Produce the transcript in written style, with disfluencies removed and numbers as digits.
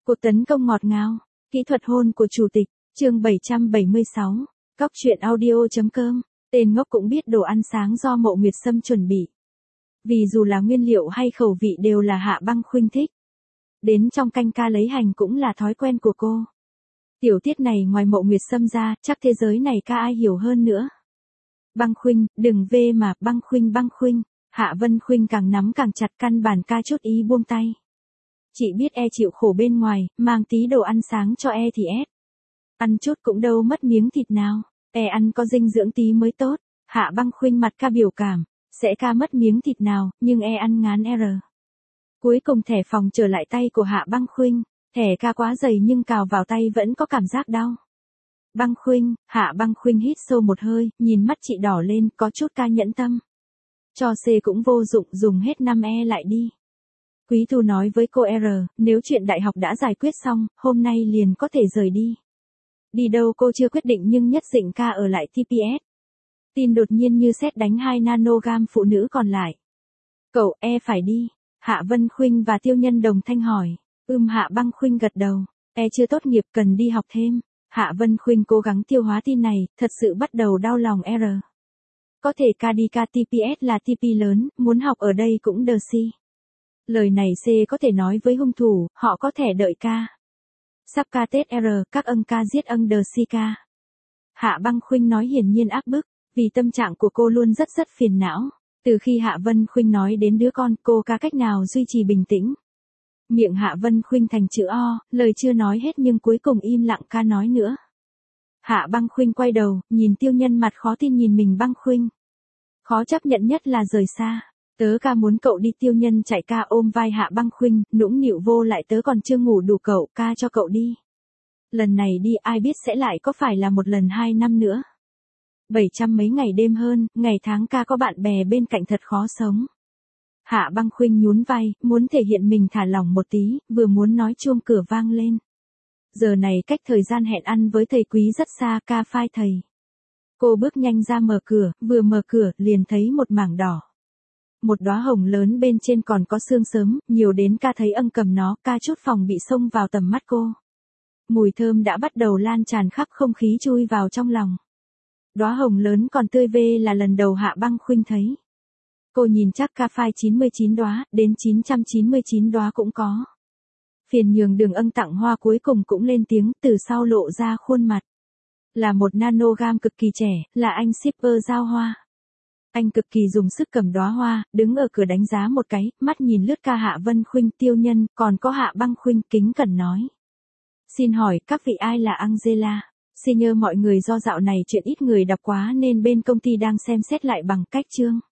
Cuộc tấn công ngọt ngào, kỹ thuật hôn của chủ tịch, chương 776, Cóc truyện audio.com, tên ngốc cũng biết đồ ăn sáng do Mộ Nguyệt Sâm chuẩn bị. Vì dù là nguyên liệu hay khẩu vị đều là Hạ Băng Khuynh thích. Đến trong canh ca lấy hành cũng là thói quen của cô. Tiểu tiết này ngoài Mộ Nguyệt Sâm ra, chắc thế giới này ca ai hiểu hơn nữa. Băng Khuynh, đừng về mà, Băng Khuynh. Hạ Vân Khuynh càng nắm càng chặt, căn bản ca chút ý buông tay. Chị biết chịu khổ bên ngoài, mang tí đồ ăn sáng cho thì ép. Ăn chút cũng đâu mất miếng thịt nào, ăn có dinh dưỡng tí mới tốt. Hạ Băng Khuynh mặt ca biểu cảm, sẽ ca mất miếng thịt nào, nhưng ăn ngán Cuối cùng thẻ phòng trở lại tay của Hạ Băng Khuynh, thẻ ca quá dày nhưng cào vào tay vẫn có cảm giác đau. Băng Khuynh, Hạ Băng Khuynh hít sâu một hơi, nhìn mắt chị đỏ lên, có chút ca nhẫn tâm. Cho C cũng vô dụng, dùng hết năm lại đi. Quý Thu nói với cô nếu chuyện đại học đã giải quyết xong, hôm nay liền có thể rời đi. Đi đâu cô chưa quyết định nhưng nhất định ca ở lại TPS. Tin đột nhiên như sét đánh 2 nanogam phụ nữ còn lại. Cậu phải đi. Hạ Vân Khuynh và Tiêu Nhân đồng thanh hỏi. Hạ Băng Khuynh gật đầu. Chưa tốt nghiệp cần đi học thêm. Hạ Vân Khuynh cố gắng tiêu hóa tin này, thật sự bắt đầu đau lòng Có thể ca đi ca TPS là TP lớn, muốn học ở đây cũng đờ si. Lời này C có thể nói với hung thủ, họ có thể đợi ca. Sắp ca Tết các ca giết đờ si ca. Hạ Băng Khuynh nói hiển nhiên áp bức, vì tâm trạng của cô luôn rất phiền não. Từ khi Hạ Vân Khuynh nói đến đứa con, cô ca cách nào duy trì bình tĩnh. Miệng Hạ Vân Khuynh thành chữ O, lời chưa nói hết nhưng cuối cùng im lặng ca nói nữa. Hạ Băng Khuynh quay đầu, nhìn Tiêu Nhân mặt khó tin nhìn mình. Băng Khuynh. Khó chấp nhận nhất là rời xa. Tớ ca muốn cậu đi. Tiêu Nhân chạy ca ôm vai Hạ Băng Khuynh, nũng nịu vô lại, tớ còn chưa ngủ đủ, cậu ca cho cậu đi. Lần này đi ai biết sẽ lại có phải là một lần 2 năm nữa. 700 mấy ngày đêm hơn, ngày tháng ca có bạn bè bên cạnh thật khó sống. Hạ Băng Khuynh nhún vai, muốn thể hiện mình thả lỏng một tí, vừa muốn nói chuông cửa vang lên. Giờ này cách thời gian hẹn ăn với thầy Quý rất xa, ca phai thầy. Cô bước nhanh ra mở cửa, vừa mở cửa liền thấy một mảng đỏ. Một đóa hồng lớn bên trên còn có sương sớm, nhiều đến ca thấy cầm nó, ca chút phòng bị xông vào tầm mắt cô. Mùi thơm đã bắt đầu lan tràn khắp không khí, chui vào trong lòng. Đóa hồng lớn còn tươi vê là lần đầu Hạ Băng Khuynh thấy. Cô nhìn chắc ca phai 99 đóa, đến 999 đóa cũng có. Phiền nhường Đường tặng hoa cuối cùng cũng lên tiếng, từ sau lộ ra khuôn mặt. Là một nanogam cực kỳ trẻ, là anh shipper giao hoa. Anh cực kỳ dùng sức cầm đóa hoa, đứng ở cửa đánh giá một cái, mắt nhìn lướt ca Hạ Vân Khuynh, Tiêu Nhân, còn có Hạ Băng Khuynh, kính cẩn nói. Xin hỏi, các vị ai là Angela? Xin nhờ mọi người do dạo này chuyện ít người đọc quá nên bên công ty đang xem xét lại bằng cách chương.